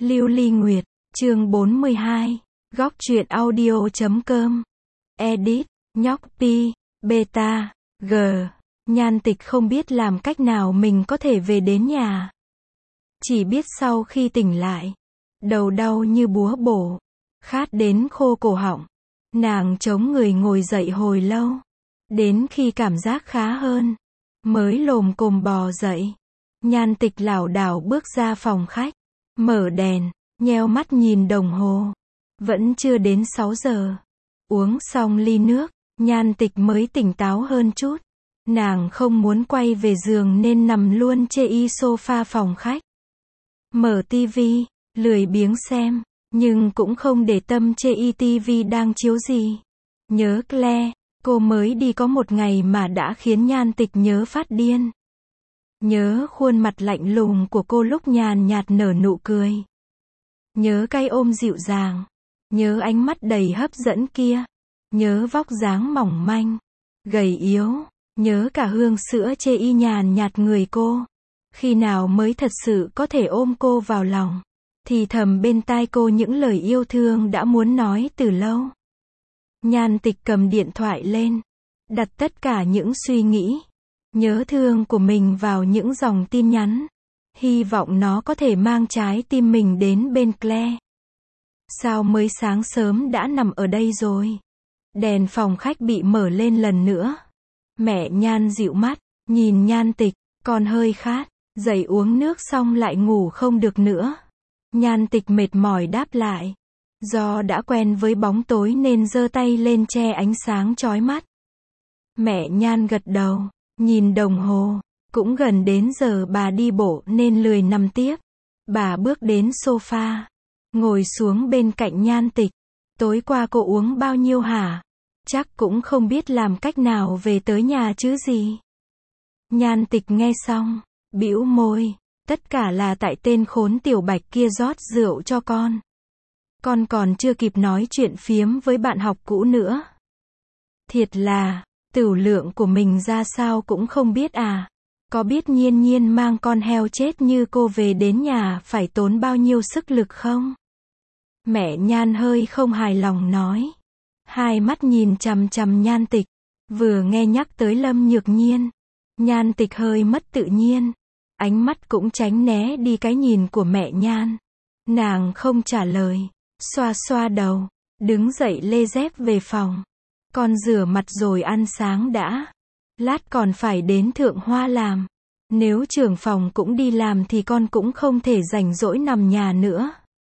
Lưu Ly Nguyệt, chương 42, góc truyện audio.com, edit, nhóc pi, beta, g, Nhan Tịch không biết làm cách nào mình có thể về đến nhà. Chỉ biết sau khi tỉnh lại, đầu đau như búa bổ, khát đến khô cổ họng. Nàng chống người ngồi dậy hồi lâu, đến khi cảm giác khá hơn, mới lồm cồm bò dậy. Nhan Tịch lảo đảo bước ra phòng khách, mở đèn, nheo mắt nhìn đồng hồ. Vẫn chưa đến 6 giờ. Uống xong ly nước, Nhan Tịch mới tỉnh táo hơn chút. Nàng không muốn quay về giường nên nằm luôn chê y sofa phòng khách. Mở tivi, lười biếng xem, nhưng cũng không để tâm chê y tivi đang chiếu gì. Nhớ Claire, cô mới đi có một ngày mà đã khiến Nhan Tịch nhớ phát điên. Nhớ khuôn mặt lạnh lùng của cô lúc nhàn nhạt nở nụ cười. Nhớ cái ôm dịu dàng. Nhớ ánh mắt đầy hấp dẫn kia. Nhớ vóc dáng mỏng manh, gầy yếu. Nhớ cả hương sữa chê y nhàn nhạt người cô. Khi nào mới thật sự có thể ôm cô vào lòng, thì thầm bên tai cô những lời yêu thương đã muốn nói từ lâu. Nhan Tịch cầm điện thoại lên, đặt tất cả những suy nghĩ, nhớ thương của mình vào những dòng tin nhắn. Hy vọng nó có thể mang trái tim mình đến bên Claire. Sao mới sáng sớm đã nằm ở đây rồi? Đèn phòng khách bị mở lên lần nữa. Mẹ Nhan dịu mắt, nhìn Nhan Tịch, còn hơi khát, dậy uống nước xong lại ngủ không được nữa. Nhan Tịch mệt mỏi đáp lại. Do đã quen với bóng tối nên giơ tay lên che ánh sáng chói mắt. Mẹ Nhan gật đầu, nhìn đồng hồ, cũng gần đến giờ bà đi bộ nên lười nằm tiếp. Bà bước đến sofa, ngồi xuống bên cạnh Nhan Tịch. Tối qua cô uống bao nhiêu hả? Chắc cũng không biết làm cách nào về tới nhà chứ gì. Nhan Tịch nghe xong, bĩu môi. Tất cả là tại tên khốn Tiểu Bạch kia rót rượu cho con. Con còn chưa kịp nói chuyện phiếm với bạn học cũ nữa. Thiệt là, tửu lượng của mình ra sao cũng không biết à. Có biết Nhiên Nhiên mang con heo chết như cô về đến nhà phải tốn bao nhiêu sức lực không? Mẹ Nhan hơi không hài lòng nói. Hai mắt nhìn chằm chằm Nhan Tịch. Vừa nghe nhắc tới Lâm Nhược Nhiên, Nhan Tịch hơi mất tự nhiên. Ánh mắt cũng tránh né đi cái nhìn của mẹ Nhan. Nàng không trả lời, xoa xoa đầu, đứng dậy lê dép về phòng. Con rửa mặt rồi ăn sáng đã. Lát còn phải đến Thượng Hoa làm. Nếu trưởng phòng cũng đi làm thì con cũng không thể rảnh rỗi nằm nhà nữa.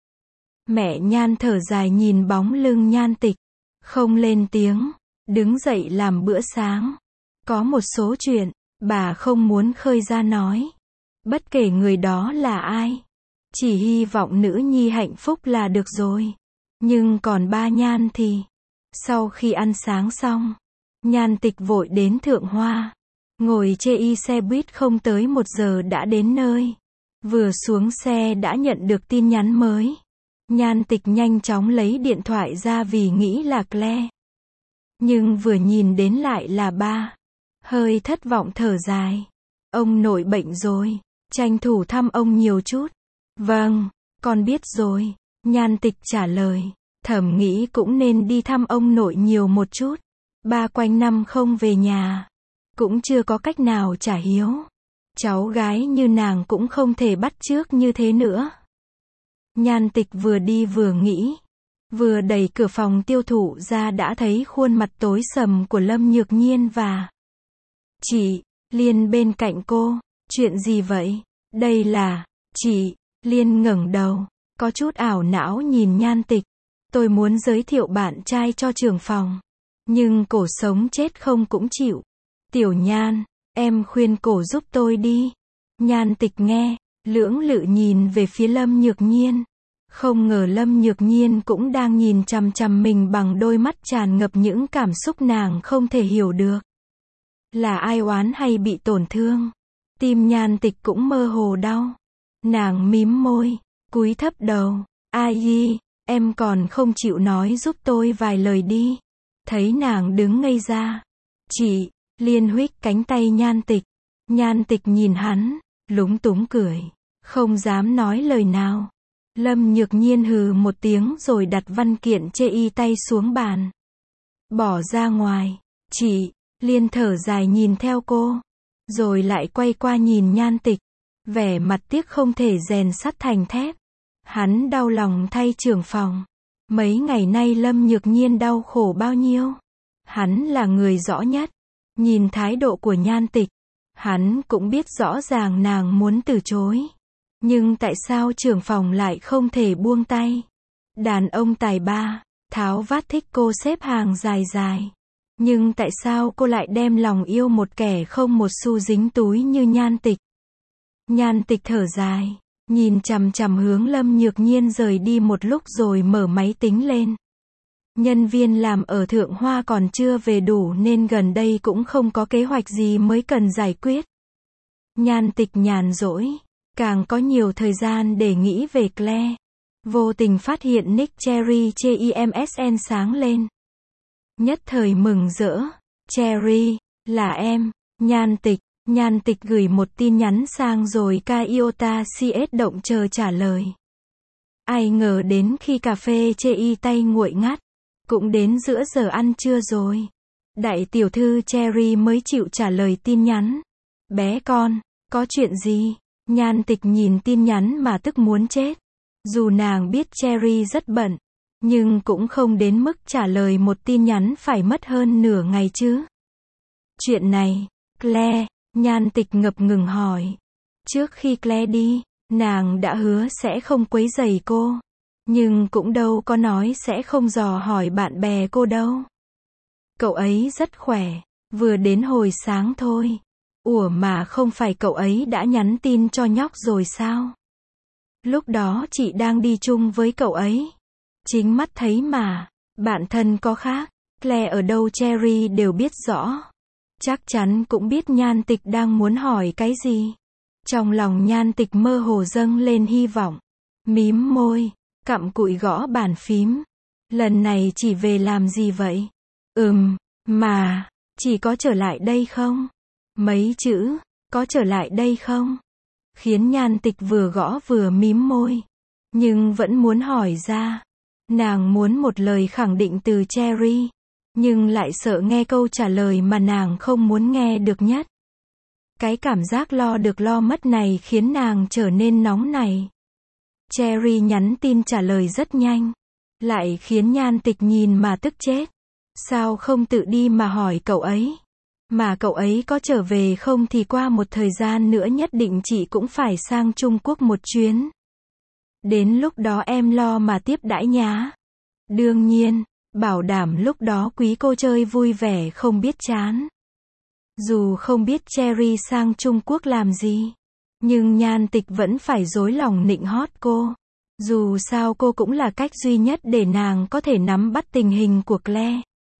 Mẹ Nhan thở dài nhìn bóng lưng Nhan Tịch, không lên tiếng, đứng dậy làm bữa sáng. Có một số chuyện, bà không muốn khơi ra nói. Bất kể người đó là ai. Chỉ hy vọng nữ nhi hạnh phúc là được rồi. Nhưng còn ba Nhan thì... Sau khi ăn sáng xong, Nhan Tịch vội đến Thượng Hoa. Ngồi chê y xe buýt không tới 1 giờ đã đến nơi. Vừa xuống xe đã nhận được tin nhắn mới. Nhan Tịch nhanh chóng lấy điện thoại ra vì nghĩ là Claire. Nhưng vừa nhìn đến lại là ba. Hơi thất vọng thở dài. Ông nội bệnh rồi. Tranh thủ thăm ông nhiều chút. Vâng, con biết rồi. Nhan Tịch trả lời. Thầm nghĩ cũng nên đi thăm ông nội nhiều một chút. Ba quanh năm không về nhà. Cũng chưa có cách nào trả hiếu. Cháu gái như nàng cũng không thể bắt chước như thế nữa. Nhan Tịch vừa đi vừa nghĩ. Vừa đẩy cửa phòng tiêu thụ ra đã thấy khuôn mặt tối sầm của Lâm Nhược Nhiên và chị Liên bên cạnh cô. Chuyện gì vậy? Đây là... Chị Liên ngẩng đầu, có chút ảo não nhìn Nhan Tịch. Tôi muốn giới thiệu bạn trai cho trưởng phòng. Nhưng cổ sống chết không cũng chịu. Tiểu Nhan, em khuyên cổ giúp tôi đi. Nhan Tịch nghe, lưỡng lự nhìn về phía Lâm Nhược Nhiên. Không ngờ Lâm Nhược Nhiên cũng đang nhìn chằm chằm mình bằng đôi mắt tràn ngập những cảm xúc nàng không thể hiểu được. Là ai oán hay bị tổn thương? Tim Nhan Tịch cũng mơ hồ đau. Nàng mím môi, cúi thấp đầu. Ai, em còn không chịu nói giúp tôi vài lời đi. Thấy nàng đứng ngây ra. Chị Liên huých cánh tay Nhan Tịch. Nhan Tịch nhìn hắn, lúng túng cười. Không dám nói lời nào. Lâm Nhược Nhiên hừ một tiếng rồi đặt văn kiện chê y tay xuống bàn. Bỏ ra ngoài. Chị, Liên thở dài nhìn theo cô. Rồi lại quay qua nhìn Nhan Tịch. Vẻ mặt tiếc không thể rèn sắt thành thép. Hắn đau lòng thay trưởng phòng. Mấy ngày nay Lâm Nhược Nhiên đau khổ bao nhiêu. Hắn là người rõ nhất. Nhìn thái độ của Nhan Tịch. Hắn cũng biết rõ ràng nàng muốn từ chối. Nhưng tại sao trưởng phòng lại không thể buông tay? Đàn ông tài ba, tháo vát thích cô xếp hàng dài dài. Nhưng tại sao cô lại đem lòng yêu một kẻ không một xu dính túi như Nhan Tịch? Nhan Tịch thở dài, nhìn chằm chằm hướng Lâm Nhược Nhiên rời đi một lúc rồi mở máy tính lên. Nhân viên làm ở Thượng Hoa còn chưa về đủ nên gần đây cũng không có kế hoạch gì mới cần giải quyết. Nhan Tịch nhàn rỗi, càng có nhiều thời gian để nghĩ về Claire. Vô tình phát hiện nick Cherry trên MSN sáng lên. Nhất thời mừng rỡ. Cherry, là em. Nhan Tịch gửi một tin nhắn sang rồi Iota CS động chờ trả lời. Ai ngờ đến khi cà phê chê y tay nguội ngắt. Cũng đến giữa giờ ăn trưa rồi. Đại tiểu thư Cherry mới chịu trả lời tin nhắn. Bé con, có chuyện gì? Nhan Tịch nhìn tin nhắn mà tức muốn chết. Dù nàng biết Cherry rất bận, nhưng cũng không đến mức trả lời một tin nhắn phải mất hơn nửa ngày chứ. Chuyện này, Claire, Nhan Tịch ngập ngừng hỏi. Trước khi Claire đi, nàng đã hứa sẽ không quấy rầy cô. Nhưng cũng đâu có nói sẽ không dò hỏi bạn bè cô đâu. Cậu ấy rất khỏe, vừa đến hồi sáng thôi. Ủa mà không phải cậu ấy đã nhắn tin cho nhóc rồi sao? Lúc đó chị đang đi chung với cậu ấy. Chính mắt thấy mà, bạn thân có khác. Claire ở đâu Cherry đều biết rõ. Chắc chắn cũng biết Nhan Tịch đang muốn hỏi cái gì. Trong lòng Nhan Tịch mơ hồ dâng lên hy vọng. Mím môi, cặm cụi gõ bàn phím. Lần này chỉ về làm gì vậy? Mà, chỉ có trở lại đây không? Mấy chữ, có trở lại đây không? Khiến Nhan Tịch vừa gõ vừa mím môi. Nhưng vẫn muốn hỏi ra. Nàng muốn một lời khẳng định từ Cherry. Nhưng lại sợ nghe câu trả lời mà nàng không muốn nghe được nhất. Cái cảm giác lo được lo mất này khiến nàng trở nên nóng này. Cherry nhắn tin trả lời rất nhanh. Lại khiến Nhan Tịch nhìn mà tức chết. Sao không tự đi mà hỏi cậu ấy? Mà cậu ấy có trở về không thì qua một thời gian nữa nhất định chị cũng phải sang Trung Quốc một chuyến. Đến lúc đó em lo mà tiếp đãi nhá. Đương nhiên, bảo đảm lúc đó quý cô chơi vui vẻ không biết chán. Dù không biết Cherry sang Trung Quốc làm gì, nhưng Nhan Tịch vẫn phải dối lòng nịnh hót cô. Dù sao cô cũng là cách duy nhất để nàng có thể nắm bắt tình hình của Claire.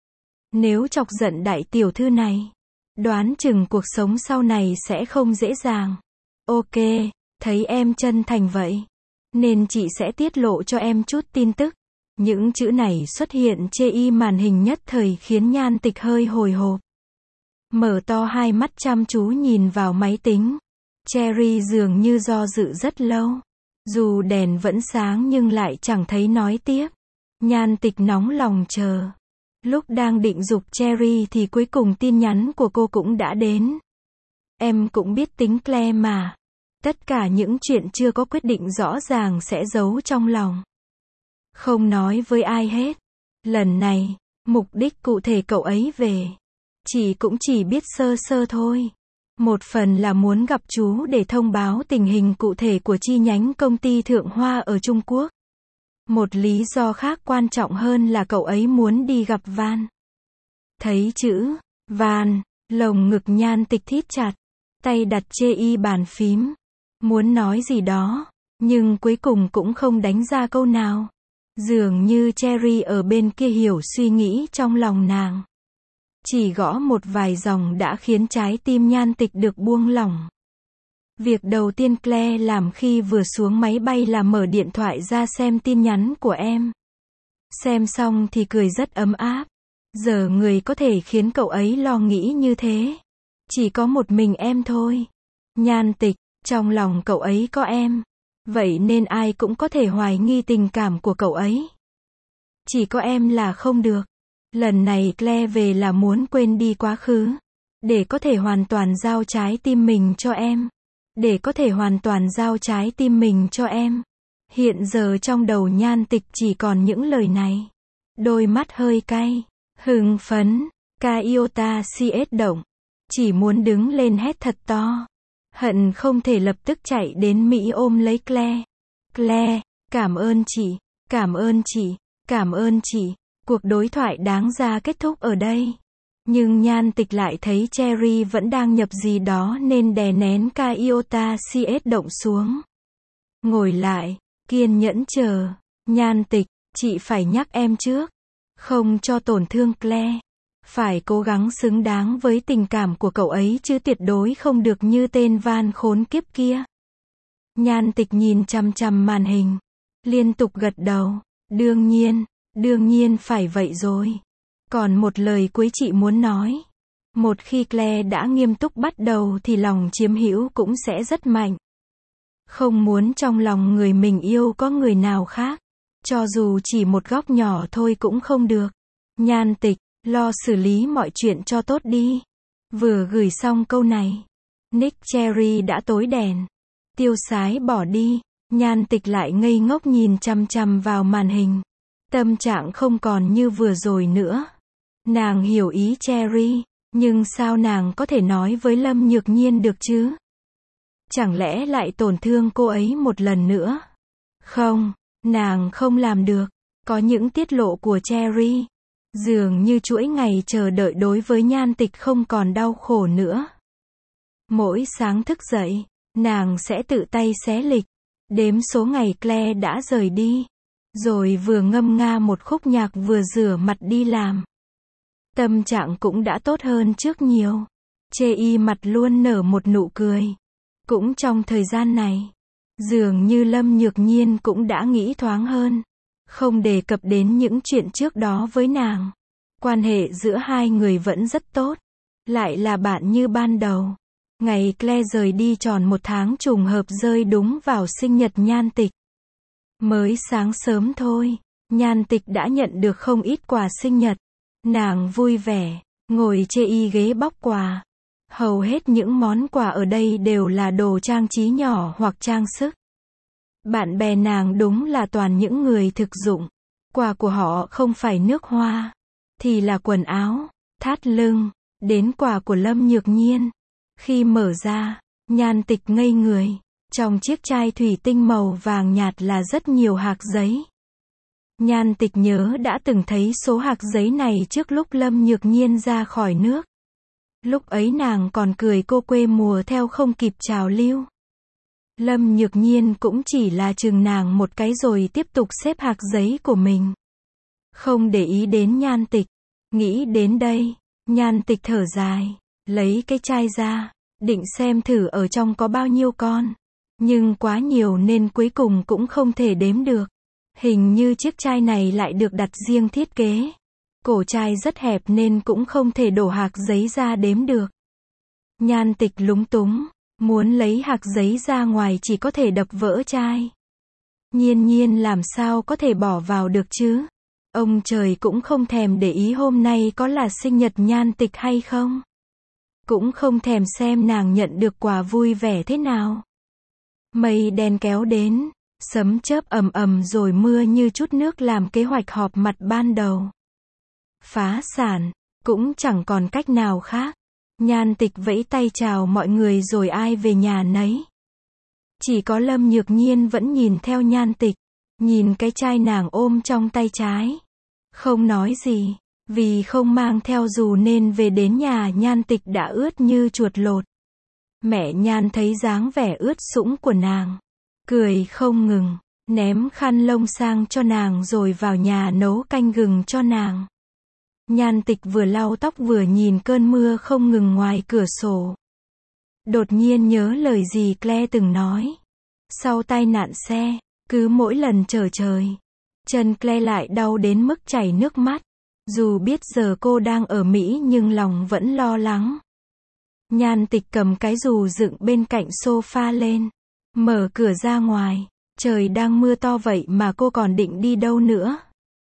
Nếu chọc giận đại tiểu thư này, đoán chừng cuộc sống sau này sẽ không dễ dàng. Ok, thấy em chân thành vậy, nên chị sẽ tiết lộ cho em chút tin tức. Những chữ này xuất hiện trên màn hình nhất thời khiến Nhan Tịch hơi hồi hộp. Mở to hai mắt chăm chú nhìn vào máy tính. Cherry dường như do dự rất lâu. Dù đèn vẫn sáng nhưng lại chẳng thấy nói tiếp. Nhan Tịch nóng lòng chờ. Lúc đang định giục Cherry thì cuối cùng tin nhắn của cô cũng đã đến. Em cũng biết tính Claire mà. Tất cả những chuyện chưa có quyết định rõ ràng sẽ giấu trong lòng. Không nói với ai hết. Lần này, mục đích cụ thể cậu ấy về. Chị cũng chỉ biết sơ sơ thôi. Một phần là muốn gặp chú để thông báo tình hình cụ thể của chi nhánh công ty Thượng Hoa ở Trung Quốc. Một lý do khác quan trọng hơn là cậu ấy muốn đi gặp Van. Thấy chữ Van, lồng ngực Nhan Tịch thít chặt, tay đặt trên bàn phím. Muốn nói gì đó, nhưng cuối cùng cũng không đánh ra câu nào. Dường như Cherry ở bên kia hiểu suy nghĩ trong lòng nàng. Chỉ gõ một vài dòng đã khiến trái tim Nhan Tịch được buông lỏng. Việc đầu tiên Claire làm khi vừa xuống máy bay là mở điện thoại ra xem tin nhắn của em. Xem xong thì cười rất ấm áp. Giờ người có thể khiến cậu ấy lo nghĩ như thế. Chỉ có một mình em thôi. Nhan Tịch, trong lòng cậu ấy có em. Vậy nên ai cũng có thể hoài nghi tình cảm của cậu ấy. Chỉ có em là không được. Lần này Claire về là muốn quên đi quá khứ. Để có thể hoàn toàn giao trái tim mình cho em. Để có thể hoàn toàn giao trái tim mình cho em. Hiện giờ trong đầu Nhan Tịch chỉ còn những lời này. Đôi mắt hơi cay, hưng phấn, Kyota CS động. Chỉ muốn đứng lên hét thật to. Hận không thể lập tức chạy đến Mỹ ôm lấy Claire. Claire, cảm ơn chị, cảm ơn chị, cảm ơn chị. Cuộc đối thoại đáng ra kết thúc ở đây. Nhưng Nhan Tịch lại thấy Cherry vẫn đang nhập gì đó nên đè nén Kyota CS động xuống. Ngồi lại, kiên nhẫn chờ. Nhan Tịch, chị phải nhắc em trước. Không cho tổn thương Claire. Phải cố gắng xứng đáng với tình cảm của cậu ấy chứ tuyệt đối không được như tên van khốn kiếp kia. Nhan Tịch nhìn chằm chằm màn hình. Liên tục gật đầu. Đương nhiên phải vậy rồi. Còn một lời cuối chị muốn nói. Một khi Claire đã nghiêm túc bắt đầu thì lòng chiếm hữu cũng sẽ rất mạnh. Không muốn trong lòng người mình yêu có người nào khác. Cho dù chỉ một góc nhỏ thôi cũng không được. Nhan Tịch, lo xử lý mọi chuyện cho tốt đi. Vừa gửi xong câu này, nick Cherry đã tối đèn. Tiêu sái bỏ đi. Nhan Tịch lại ngây ngốc nhìn chằm chằm vào màn hình. Tâm trạng không còn như vừa rồi nữa. Nàng hiểu ý Cherry, nhưng sao nàng có thể nói với Lâm Nhược Nhiên được chứ? Chẳng lẽ lại tổn thương cô ấy một lần nữa? Không, nàng không làm được. Có những tiết lộ của Cherry, dường như chuỗi ngày chờ đợi đối với Nhan Tịch không còn đau khổ nữa. Mỗi sáng thức dậy, nàng sẽ tự tay xé lịch, đếm số ngày Claire đã rời đi. Rồi vừa ngâm nga một khúc nhạc vừa rửa mặt đi làm. Tâm trạng cũng đã tốt hơn trước nhiều. Chê y mặt luôn nở một nụ cười. Cũng trong thời gian này, dường như Lâm Nhược Nhiên cũng đã nghĩ thoáng hơn. Không đề cập đến những chuyện trước đó với nàng. Quan hệ giữa hai người vẫn rất tốt. Lại là bạn như ban đầu. Ngày Claire rời đi tròn một tháng trùng hợp rơi đúng vào sinh nhật Nhan Tịch. Mới sáng sớm thôi, Nhan Tịch đã nhận được không ít quà sinh nhật. Nàng vui vẻ, ngồi chê y ghế bóc quà. Hầu hết những món quà ở đây đều là đồ trang trí nhỏ hoặc trang sức. Bạn bè nàng đúng là toàn những người thực dụng. Quà của họ không phải nước hoa, thì là quần áo, thắt lưng. Đến quà của Lâm Nhược Nhiên. Khi mở ra, Nhan Tịch ngây người. Trong chiếc chai thủy tinh màu vàng nhạt là rất nhiều hạc giấy. Nhan Tịch nhớ đã từng thấy số hạc giấy này trước lúc Lâm Nhược Nhiên ra khỏi nước. Lúc ấy nàng còn cười cô quê mùa theo không kịp trào lưu. Lâm Nhược Nhiên cũng chỉ là chừng nàng một cái rồi tiếp tục xếp hạc giấy của mình. Không để ý đến Nhan Tịch. Nghĩ đến đây, Nhan Tịch thở dài, lấy cái chai ra, định xem thử ở trong có bao nhiêu con. Nhưng quá nhiều nên cuối cùng cũng không thể đếm được. Hình như chiếc chai này lại được đặt riêng thiết kế. Cổ chai rất hẹp nên cũng không thể đổ hạc giấy ra đếm được. Nhan Tịch lúng túng, muốn lấy hạc giấy ra ngoài chỉ có thể đập vỡ chai. Nhiên làm sao có thể bỏ vào được chứ? Ông trời cũng không thèm để ý hôm nay có là sinh nhật Nhan Tịch hay không. Cũng không thèm xem nàng nhận được quà vui vẻ thế nào. Mây đen kéo đến, sấm chớp ầm ầm rồi mưa như chút nước làm kế hoạch họp mặt ban đầu. Phá sản, cũng chẳng còn cách nào khác. Nhan Tịch vẫy tay chào mọi người rồi ai về nhà nấy. Chỉ có Lâm Nhược Nhiên vẫn nhìn theo Nhan Tịch, nhìn cái chai nàng ôm trong tay trái. Không nói gì, vì không mang theo dù nên về đến nhà Nhan Tịch đã ướt như chuột lột. Mẹ Nhan thấy dáng vẻ ướt sũng của nàng, cười không ngừng, ném khăn lông sang cho nàng rồi vào nhà nấu canh gừng cho nàng. Nhan Tịch vừa lau tóc vừa nhìn cơn mưa không ngừng ngoài cửa sổ. Đột nhiên nhớ lời gì Claire từng nói. Sau tai nạn xe, cứ mỗi lần trở trời, chân Claire lại đau đến mức chảy nước mắt. Dù biết giờ cô đang ở Mỹ nhưng lòng vẫn lo lắng. Nhan Tịch cầm cái dù dựng bên cạnh sofa lên, mở cửa ra ngoài. Trời đang mưa to vậy mà cô còn định đi đâu nữa?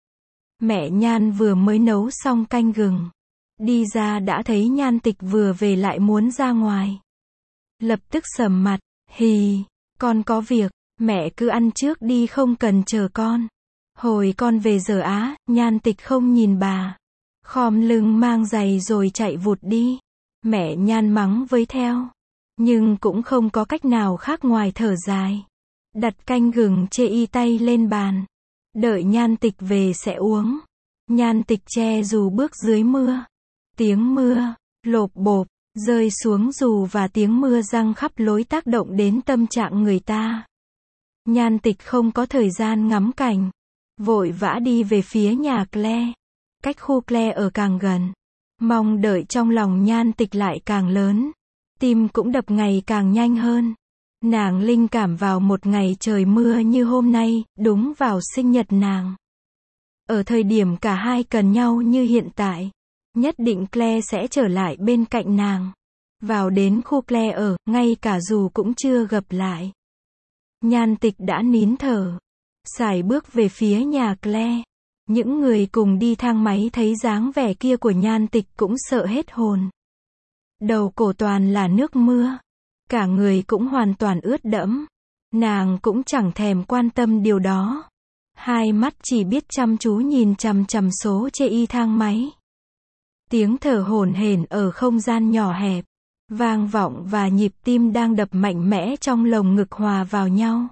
Mẹ Nhan vừa mới nấu xong canh gừng. Đi ra đã thấy Nhan Tịch vừa về lại muốn ra ngoài. Lập tức sầm mặt, hì, con có việc, mẹ cứ ăn trước đi không cần chờ con. Hồi con về giờ á, Nhan Tịch không nhìn bà. Khom lưng mang giày rồi chạy vụt đi. Mẹ Nhan mắng với theo. Nhưng cũng không có cách nào khác ngoài thở dài. Đặt canh gừng chê y tay lên bàn. Đợi Nhan Tịch về sẽ uống. Nhan Tịch che dù bước dưới mưa. Tiếng mưa, lộp bộp, rơi xuống dù và tiếng mưa giăng khắp lối tác động đến tâm trạng người ta. Nhan Tịch không có thời gian ngắm cảnh. Vội vã đi về phía nhà Claire. Cách khu Claire ở càng gần. Mong đợi trong lòng Nhan Tịch lại càng lớn. Tim cũng đập ngày càng nhanh hơn. Nàng linh cảm vào một ngày trời mưa như hôm nay, đúng vào sinh nhật nàng. Ở thời điểm cả hai cần nhau như hiện tại, nhất định Claire sẽ trở lại bên cạnh nàng. Vào đến khu Claire ở, ngay cả dù cũng chưa gặp lại. Nhan Tịch đã nín thở. Sải bước về phía nhà Claire. Những người cùng đi thang máy thấy dáng vẻ kia của Nhan Tịch cũng sợ hết hồn. Đầu cổ toàn là nước mưa. Cả người cũng hoàn toàn ướt đẫm. Nàng cũng chẳng thèm quan tâm điều đó. Hai mắt chỉ biết chăm chú nhìn chằm chằm số chê y thang máy. Tiếng thở hổn hển ở không gian nhỏ hẹp, vang vọng và nhịp tim đang đập mạnh mẽ trong lồng ngực hòa vào nhau.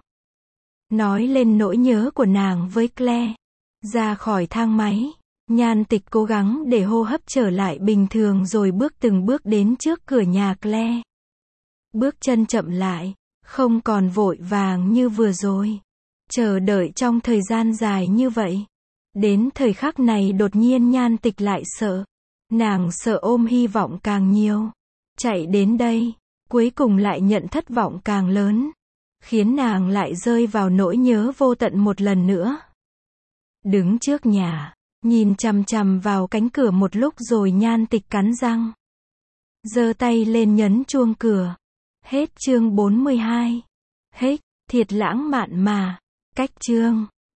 Nói lên nỗi nhớ của nàng với Claire. Ra khỏi thang máy, Nhan Tịch cố gắng để hô hấp trở lại bình thường rồi bước từng bước đến trước cửa nhà Claire. Bước chân chậm lại, không còn vội vàng như vừa rồi. Chờ đợi trong thời gian dài như vậy. Đến thời khắc này đột nhiên Nhan Tịch lại sợ. Nàng sợ ôm hy vọng càng nhiều. Chạy đến đây, cuối cùng lại nhận thất vọng càng lớn. Khiến nàng lại rơi vào nỗi nhớ vô tận một lần nữa. Đứng trước nhà, nhìn chằm chằm vào cánh cửa một lúc rồi Nhan Tịch cắn răng. Giơ tay lên nhấn chuông cửa. Hết chương 42. Hết, thiệt lãng mạn mà. Cách chương